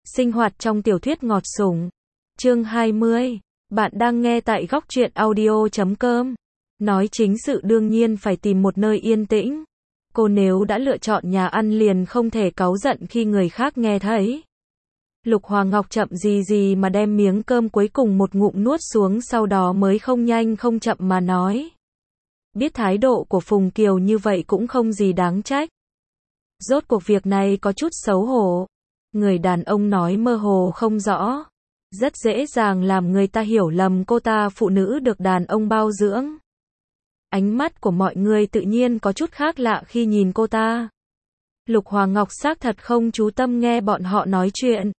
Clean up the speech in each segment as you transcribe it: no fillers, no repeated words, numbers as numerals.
Sinh hoạt trong tiểu thuyết ngọt sủng. Chương 20. Bạn đang nghe tại góc truyện audio.com. Nói chính sự đương nhiên phải tìm một nơi yên tĩnh. Cô nếu đã lựa chọn nhà ăn liền không thể cáu giận khi người khác nghe thấy. Lục Hoàng Ngọc chậm gì mà đem miếng cơm cuối cùng một ngụm nuốt xuống, sau đó mới không nhanh không chậm mà nói. Biết thái độ của Phùng Kiều như vậy cũng không gì đáng trách. Rốt cuộc việc này có chút xấu hổ. Người đàn ông nói mơ hồ không rõ. Rất dễ dàng làm người ta hiểu lầm cô ta phụ nữ được đàn ông bao dưỡng. Ánh mắt của mọi người tự nhiên có chút khác lạ khi nhìn cô ta. Lục Hoàng Ngọc xác thật không chú tâm nghe bọn họ nói chuyện.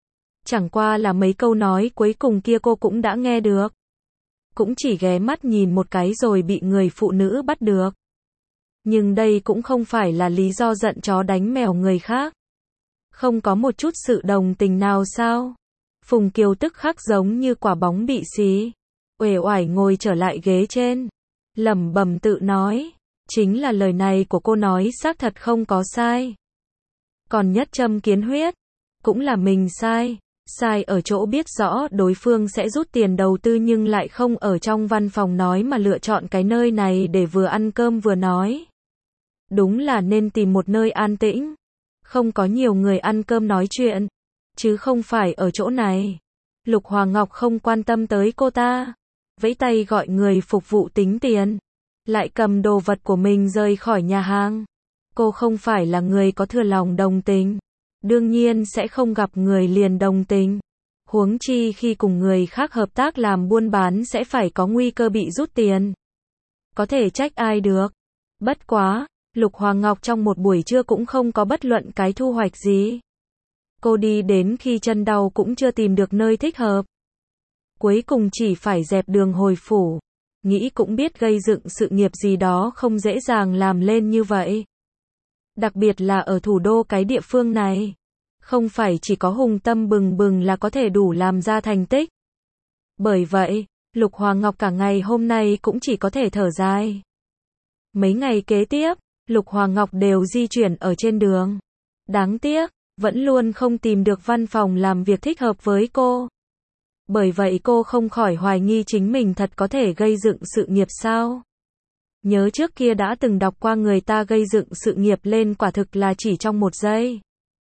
Chẳng qua là mấy câu nói cuối cùng kia cô cũng đã nghe được. Cũng chỉ ghé mắt nhìn một cái rồi bị người phụ nữ bắt được. Nhưng đây cũng không phải là lý do giận chó đánh mèo người khác. Không có một chút sự đồng tình nào sao? Phùng Kiều tức khắc giống như quả bóng bị xí. Uể oải ngồi trở lại ghế trên. Lẩm bẩm tự nói. Chính là lời này của cô nói xác thật không có sai. Còn nhất châm kiến huyết. Cũng là mình sai. Sai ở chỗ biết rõ đối phương sẽ rút tiền đầu tư nhưng lại không ở trong văn phòng nói mà lựa chọn cái nơi này để vừa ăn cơm vừa nói. Đúng là nên tìm một nơi an tĩnh. Không có nhiều người ăn cơm nói chuyện. Chứ không phải ở chỗ này. Lục Hoàng Ngọc không quan tâm tới cô ta. Vẫy tay gọi người phục vụ tính tiền. Lại cầm đồ vật của mình rời khỏi nhà hàng. Cô không phải là người có thừa lòng đồng tình. Đương nhiên sẽ không gặp người liền đồng tình. Huống chi khi cùng người khác hợp tác làm buôn bán sẽ phải có nguy cơ bị rút tiền. Có thể trách ai được. Bất quá, Lục Hoàng Ngọc trong một buổi trưa cũng không có bất luận cái thu hoạch gì. Cô đi đến khi chân đau cũng chưa tìm được nơi thích hợp. Cuối cùng chỉ phải dẹp đường hồi phủ. Nghĩ cũng biết gây dựng sự nghiệp gì đó không dễ dàng làm lên như vậy. Đặc biệt là ở thủ đô cái địa phương này. Không phải chỉ có hùng tâm bừng bừng là có thể đủ làm ra thành tích. Bởi vậy, Lục Hoàng Ngọc cả ngày hôm nay cũng chỉ có thể thở dài. Mấy ngày kế tiếp, Lục Hoàng Ngọc đều di chuyển ở trên đường. Đáng tiếc, vẫn luôn không tìm được văn phòng làm việc thích hợp với cô. Bởi vậy cô không khỏi hoài nghi chính mình thật có thể gây dựng sự nghiệp sao. Nhớ trước kia đã từng đọc qua người ta gây dựng sự nghiệp lên quả thực là chỉ trong một giây.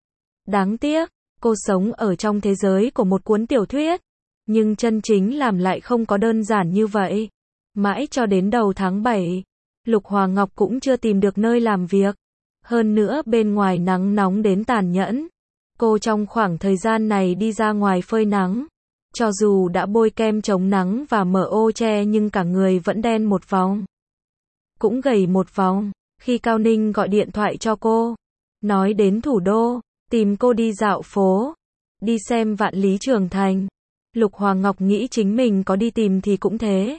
Đáng tiếc, cô sống ở trong thế giới của một cuốn tiểu thuyết. Nhưng chân chính làm lại không có đơn giản như vậy. Mãi cho đến đầu tháng 7, Lục Hoàng Ngọc cũng chưa tìm được nơi làm việc. Hơn nữa bên ngoài nắng nóng đến tàn nhẫn. Cô trong khoảng thời gian này đi ra ngoài phơi nắng. Cho dù đã bôi kem chống nắng và mở ô che nhưng cả người vẫn đen một vòng. Cũng gầy một vòng. Khi Cao Ninh gọi điện thoại cho cô. Nói đến thủ đô. Tìm cô đi dạo phố. Đi xem Vạn Lý Trường Thành. Lục Hoàng Ngọc nghĩ chính mình có đi tìm thì cũng thế.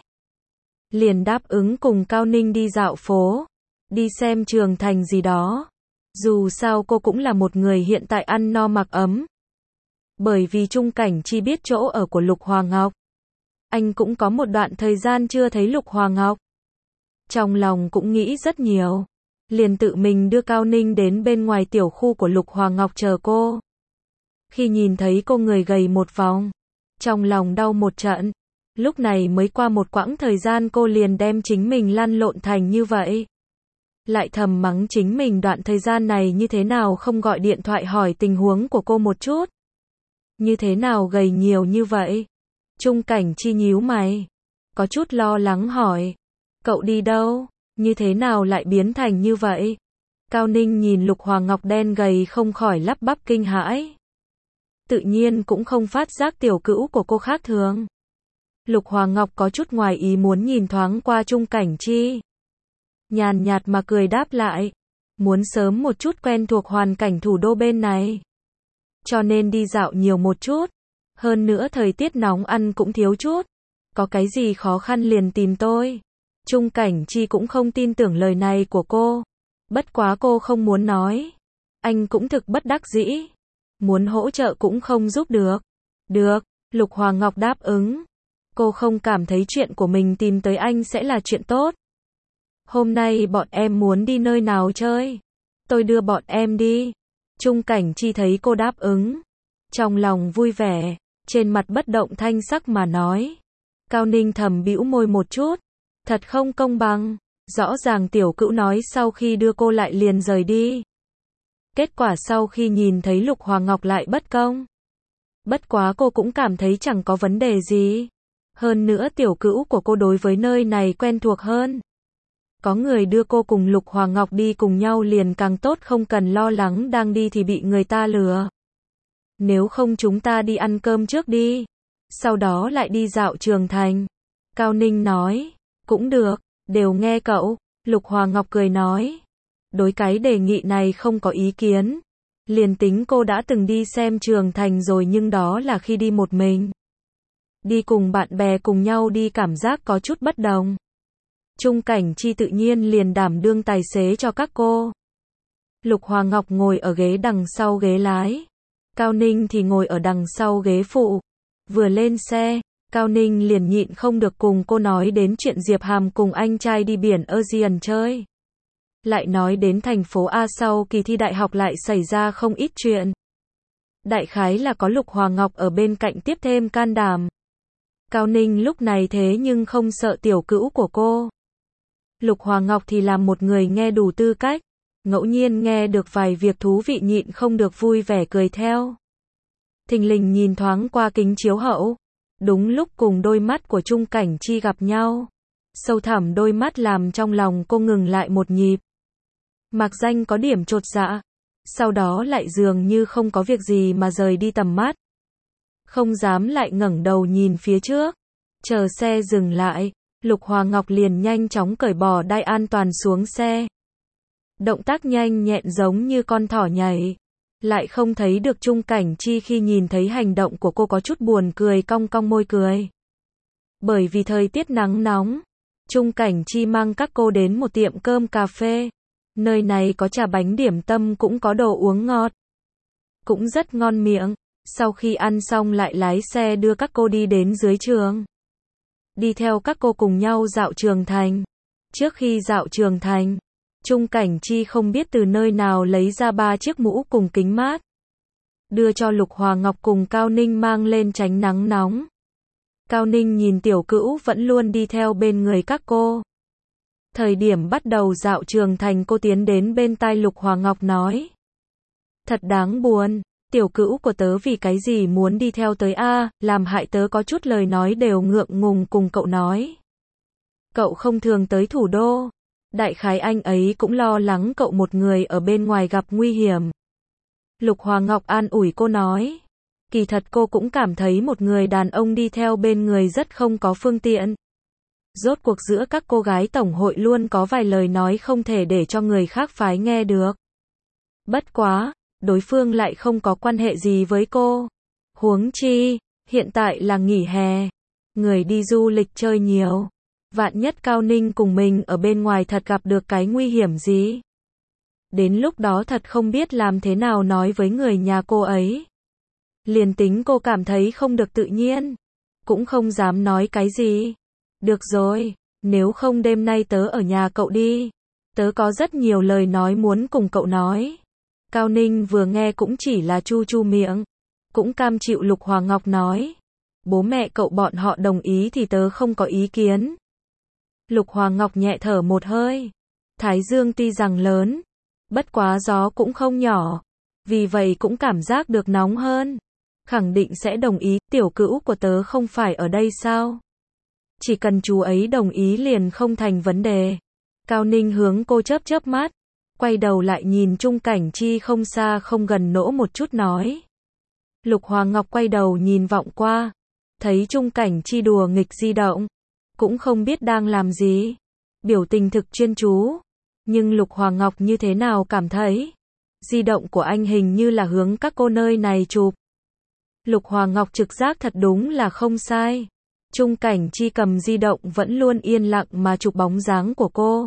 Liền đáp ứng cùng Cao Ninh đi dạo phố. Đi xem Trường Thành gì đó. Dù sao cô cũng là một người hiện tại ăn no mặc ấm. Bởi vì Trung Cảnh Chi biết chỗ ở của Lục Hoàng Ngọc. Anh cũng có một đoạn thời gian chưa thấy Lục Hoàng Ngọc. Trong lòng cũng nghĩ rất nhiều. Liền tự mình đưa Cao Ninh đến bên ngoài tiểu khu của Lục Hoàng Ngọc chờ cô. Khi nhìn thấy cô người gầy một vòng. Trong lòng đau một trận. Lúc này mới qua một quãng thời gian cô liền đem chính mình lăn lộn thành như vậy. Lại thầm mắng chính mình đoạn thời gian này như thế nào không gọi điện thoại hỏi tình huống của cô một chút. Như thế nào gầy nhiều như vậy? Trung Cảnh Chi nhíu mày. Có chút lo lắng hỏi. Cậu đi đâu? Như thế nào lại biến thành như vậy? Cao Ninh nhìn Lục Hoàng Ngọc đen gầy không khỏi lắp bắp kinh hãi. Tự nhiên cũng không phát giác tiểu cữu của cô khác thường. Lục Hoàng Ngọc có chút ngoài ý muốn nhìn thoáng qua Trung Cảnh Chi. Nhàn nhạt mà cười đáp lại. Muốn sớm một chút quen thuộc hoàn cảnh thủ đô bên này. Cho nên đi dạo nhiều một chút. Hơn nữa thời tiết nóng ăn cũng thiếu chút. Có cái gì khó khăn liền tìm tôi. Trung Cảnh Chi cũng không tin tưởng lời này của cô. Bất quá cô không muốn nói. Anh cũng thực bất đắc dĩ. Muốn hỗ trợ cũng không giúp được. Được, Lục Hoàng Ngọc đáp ứng. Cô không cảm thấy chuyện của mình tìm tới anh sẽ là chuyện tốt. Hôm nay bọn em muốn đi nơi nào chơi? Tôi đưa bọn em đi. Trung Cảnh Chi thấy cô đáp ứng. Trong lòng vui vẻ, trên mặt bất động thanh sắc mà nói. Cao Ninh thầm bĩu môi một chút. Thật không công bằng. Rõ ràng tiểu cữu nói sau khi đưa cô lại liền rời đi. Kết quả sau khi nhìn thấy Lục Hoàng Ngọc lại bất công. Bất quá cô cũng cảm thấy chẳng có vấn đề gì. Hơn nữa tiểu cữu của cô đối với nơi này quen thuộc hơn. Có người đưa cô cùng Lục Hoàng Ngọc đi cùng nhau liền càng tốt, không cần lo lắng đang đi thì bị người ta lừa. Nếu không chúng ta đi ăn cơm trước đi. Sau đó lại đi dạo Trường Thành. Cao Ninh nói. Cũng được, đều nghe cậu. Lục Hoàng Ngọc cười nói. Đối cái đề nghị này không có ý kiến. Liền tính cô đã từng đi xem Trường Thành rồi nhưng đó là khi đi một mình. Đi cùng bạn bè cùng nhau đi cảm giác có chút bất đồng. Trung Cảnh Chi tự nhiên liền đảm đương tài xế cho các cô. Lục Hoàng Ngọc ngồi ở ghế đằng sau ghế lái. Cao Ninh thì ngồi ở đằng sau ghế phụ. Vừa lên xe, Cao Ninh liền nhịn không được cùng cô nói đến chuyện Diệp Hàm cùng anh trai đi biển Aegean chơi. Lại nói đến thành phố A sau kỳ thi đại học lại xảy ra không ít chuyện. Đại khái là có Lục Hoàng Ngọc ở bên cạnh tiếp thêm can đảm. Cao Ninh lúc này thế nhưng không sợ tiểu cữu của cô. Lục Hoàng Ngọc thì là một người nghe đủ tư cách. Ngẫu nhiên nghe được vài việc thú vị nhịn không được vui vẻ cười theo. Thình lình nhìn thoáng qua kính chiếu hậu. Đúng lúc cùng đôi mắt của Trung Cảnh Chi gặp nhau. Sâu thẳm đôi mắt làm trong lòng cô ngừng lại một nhịp. Mạc Danh có điểm chột dạ. Sau đó lại dường như không có việc gì mà rời đi tầm mắt. Không dám lại ngẩng đầu nhìn phía trước. Chờ xe dừng lại, Lục Hoàng Ngọc liền nhanh chóng cởi bỏ đai an toàn xuống xe. Động tác nhanh nhẹn giống như con thỏ nhảy. Lại không thấy được Trung Cảnh Chi khi nhìn thấy hành động của cô có chút buồn cười, cong cong môi cười. Bởi vì thời tiết nắng nóng, Trung Cảnh Chi mang các cô đến một tiệm cơm cà phê. Nơi này có trà bánh điểm tâm cũng có đồ uống ngọt. Cũng rất ngon miệng. Sau khi ăn xong lại lái xe đưa các cô đi đến dưới trường. Đi theo các cô cùng nhau dạo Trường Thành. Trước khi dạo Trường Thành, Trung Cảnh Chi không biết từ nơi nào lấy ra 3 chiếc mũ cùng kính mát. Đưa cho Lục Hoàng Ngọc cùng Cao Ninh mang lên tránh nắng nóng. Cao Ninh nhìn tiểu cữu vẫn luôn đi theo bên người các cô. Thời điểm bắt đầu dạo Trường Thành cô tiến đến bên tai Lục Hoàng Ngọc nói. Thật đáng buồn, tiểu cữu của tớ vì cái gì muốn đi theo tới a, làm hại tớ có chút lời nói đều ngượng ngùng cùng cậu nói. Cậu không thường tới thủ đô. Đại khái anh ấy cũng lo lắng cậu một người ở bên ngoài gặp nguy hiểm. Lục Hoàng Ngọc an ủi cô nói. Kỳ thật cô cũng cảm thấy một người đàn ông đi theo bên người rất không có phương tiện. Rốt cuộc giữa các cô gái tổng hội luôn có vài lời nói không thể để cho người khác phái nghe được. Bất quá, đối phương lại không có quan hệ gì với cô. Huống chi, hiện tại là nghỉ hè. Người đi du lịch chơi nhiều. Vạn nhất Cao Ninh cùng mình ở bên ngoài thật gặp được cái nguy hiểm gì. Đến lúc đó thật không biết làm thế nào nói với người nhà cô ấy. Liền tính cô cảm thấy không được tự nhiên. Cũng không dám nói cái gì. Được rồi, nếu không đêm nay tớ ở nhà cậu đi. Tớ có rất nhiều lời nói muốn cùng cậu nói. Cao Ninh vừa nghe cũng chỉ là chu chu miệng. Cũng cam chịu Lục Hoàng Ngọc nói. Bố mẹ cậu bọn họ đồng ý thì tớ không có ý kiến. Lục Hoàng Ngọc nhẹ thở một hơi. Thái dương tuy rằng lớn, bất quá gió cũng không nhỏ. Vì vậy cũng cảm giác được nóng hơn. Khẳng định sẽ đồng ý, tiểu cữu của tớ không phải ở đây sao? Chỉ cần chú ấy đồng ý liền không thành vấn đề. Cao Ninh hướng cô chớp chớp mắt. Quay đầu lại nhìn Trung Cảnh Chi không xa không gần nỗ một chút nói. Lục Hoàng Ngọc quay đầu nhìn vọng qua. Thấy Trung Cảnh Chi đùa nghịch di động. Cũng không biết đang làm gì. Biểu tình thực chuyên chú. Nhưng Lục Hoàng Ngọc như thế nào cảm thấy? Di động của anh hình như là hướng các cô nơi này chụp. Lục Hoàng Ngọc trực giác thật đúng là không sai. Trung Cảnh Chi cầm di động vẫn luôn yên lặng mà chụp bóng dáng của cô.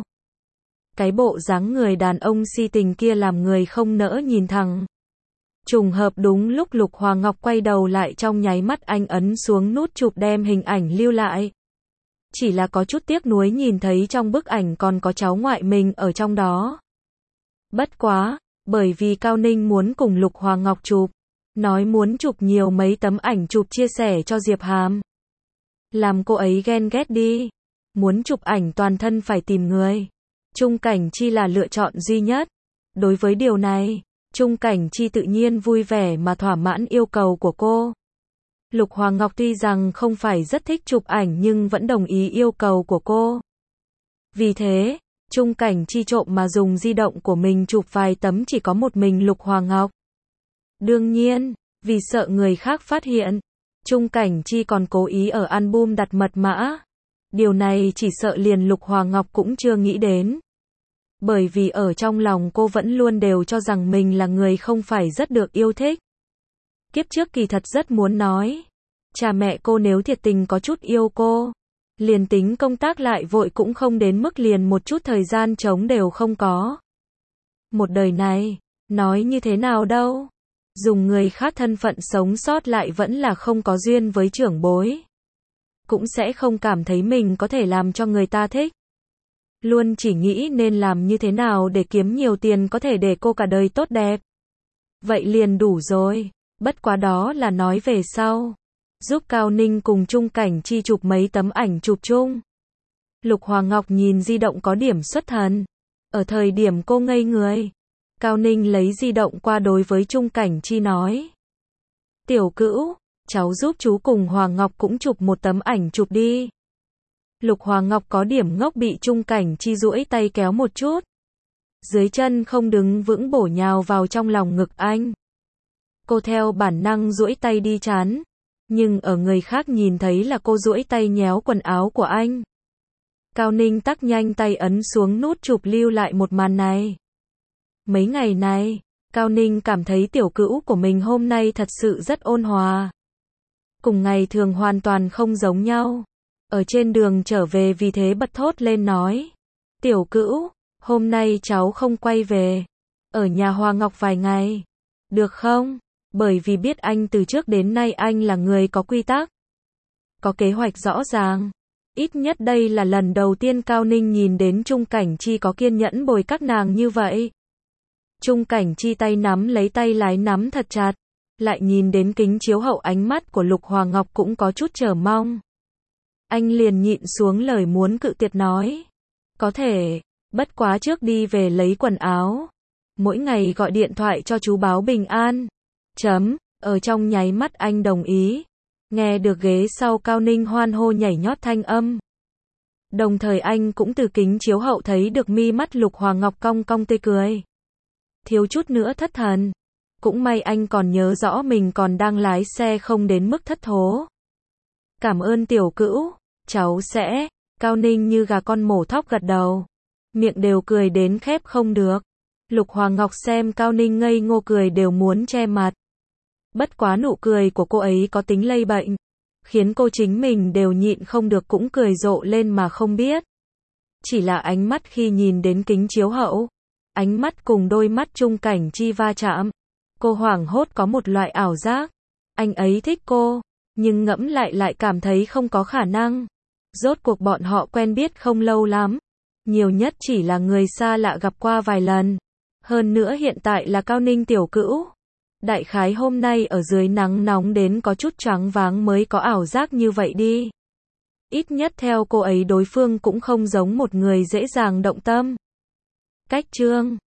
Cái bộ dáng người đàn ông si tình kia làm người không nỡ nhìn thẳng. Trùng hợp đúng lúc Lục Hoàng Ngọc quay đầu lại trong nháy mắt anh ấn xuống nút chụp đem hình ảnh lưu lại. Chỉ là có chút tiếc nuối nhìn thấy trong bức ảnh còn có cháu ngoại mình ở trong đó. Bất quá, bởi vì Cao Ninh muốn cùng Lục Hoàng Ngọc chụp, nói muốn chụp nhiều mấy tấm ảnh chụp chia sẻ cho Diệp Hàm. Làm cô ấy ghen ghét đi. Muốn chụp ảnh toàn thân phải tìm người. Chung Cảnh Chi là lựa chọn duy nhất. Đối với điều này, Chung Cảnh Chi tự nhiên vui vẻ mà thỏa mãn yêu cầu của cô. Lục Hoàng Ngọc tuy rằng không phải rất thích chụp ảnh nhưng vẫn đồng ý yêu cầu của cô. Vì thế, Chung Cảnh Chi trộm mà dùng di động của mình chụp vài tấm chỉ có một mình Lục Hoàng Ngọc. Đương nhiên, vì sợ người khác phát hiện, Chung Cảnh Chi còn cố ý ở album đặt mật mã. Điều này chỉ sợ liền Lục Hoàng Ngọc cũng chưa nghĩ đến. Bởi vì ở trong lòng cô vẫn luôn đều cho rằng mình là người không phải rất được yêu thích. Kiếp trước kỳ thật rất muốn nói, cha mẹ cô nếu thiệt tình có chút yêu cô, liền tính công tác lại vội cũng không đến mức liền một chút thời gian trống đều không có. Một đời này, nói như thế nào đâu, dùng người khác thân phận sống sót lại vẫn là không có duyên với trưởng bối. Cũng sẽ không cảm thấy mình có thể làm cho người ta thích. Luôn chỉ nghĩ nên làm như thế nào để kiếm nhiều tiền có thể để cô cả đời tốt đẹp. Vậy liền đủ rồi, bất quá đó là nói về sau. Giúp Cao Ninh cùng Chung Cảnh Chi chụp mấy tấm ảnh chụp chung. Lục Hoàng Ngọc nhìn di động có điểm xuất thần. Ở thời điểm cô ngây người, Cao Ninh lấy di động qua đối với Chung Cảnh Chi nói. Tiểu Cữu, cháu giúp chú cùng Hoàng Ngọc cũng chụp một tấm ảnh chụp đi. Lục Hoàng Ngọc có điểm ngốc bị Chung Cảnh Chi duỗi tay kéo một chút. Dưới chân không đứng vững bổ nhào vào trong lòng ngực anh. Cô theo bản năng duỗi tay đi chán. Nhưng ở người khác nhìn thấy là cô duỗi tay nhéo quần áo của anh. Cao Ninh tắc nhanh tay ấn xuống nút chụp lưu lại một màn này. Mấy ngày này, Cao Ninh cảm thấy tiểu cữu của mình hôm nay thật sự rất ôn hòa. Cùng ngày thường hoàn toàn không giống nhau. Ở trên đường trở về vì thế bật thốt lên nói. Tiểu cữu, hôm nay cháu không quay về. Ở nhà Hoàng Ngọc vài ngày. Được không? Bởi vì biết anh từ trước đến nay anh là người có quy tắc. Có kế hoạch rõ ràng. Ít nhất đây là lần đầu tiên Cao Ninh nhìn đến Chung Cảnh Chi có kiên nhẫn bồi các nàng như vậy. Chung Cảnh Chi tay nắm lấy tay lái nắm thật chặt. Lại nhìn đến kính chiếu hậu ánh mắt của Lục Hoàng Ngọc cũng có chút chờ mong. Anh liền nhịn xuống lời muốn cự tuyệt nói. Có thể, bất quá trước đi về lấy quần áo. Mỗi ngày gọi điện thoại cho chú báo bình an. Ở trong nháy mắt anh đồng ý. Nghe được ghế sau Cao Ninh hoan hô nhảy nhót thanh âm. Đồng thời anh cũng từ kính chiếu hậu thấy được mi mắt Lục Hoàng Ngọc cong cong tươi cười. Thiếu chút nữa thất thần. Cũng may anh còn nhớ rõ mình còn đang lái xe không đến mức thất thố. Cảm ơn tiểu cữu, cháu sẽ. Cao Ninh như gà con mổ thóc gật đầu. Miệng đều cười đến khép không được. Lục Hoàng Ngọc xem Cao Ninh ngây ngô cười đều muốn che mặt. Bất quá nụ cười của cô ấy có tính lây bệnh. Khiến cô chính mình đều nhịn không được cũng cười rộ lên mà không biết. Chỉ là ánh mắt khi nhìn đến kính chiếu hậu. Ánh mắt cùng đôi mắt Chung Cảnh Chi va chạm. Cô hoảng hốt có một loại ảo giác. Anh ấy thích cô. Nhưng ngẫm lại cảm thấy không có khả năng. Rốt cuộc bọn họ quen biết không lâu lắm. Nhiều nhất chỉ là người xa lạ gặp qua vài lần. Hơn nữa hiện tại là Cao Ninh tiểu cữu. Đại khái hôm nay ở dưới nắng nóng đến có chút choáng váng mới có ảo giác như vậy đi. Ít nhất theo cô ấy đối phương cũng không giống một người dễ dàng động tâm. Cách chương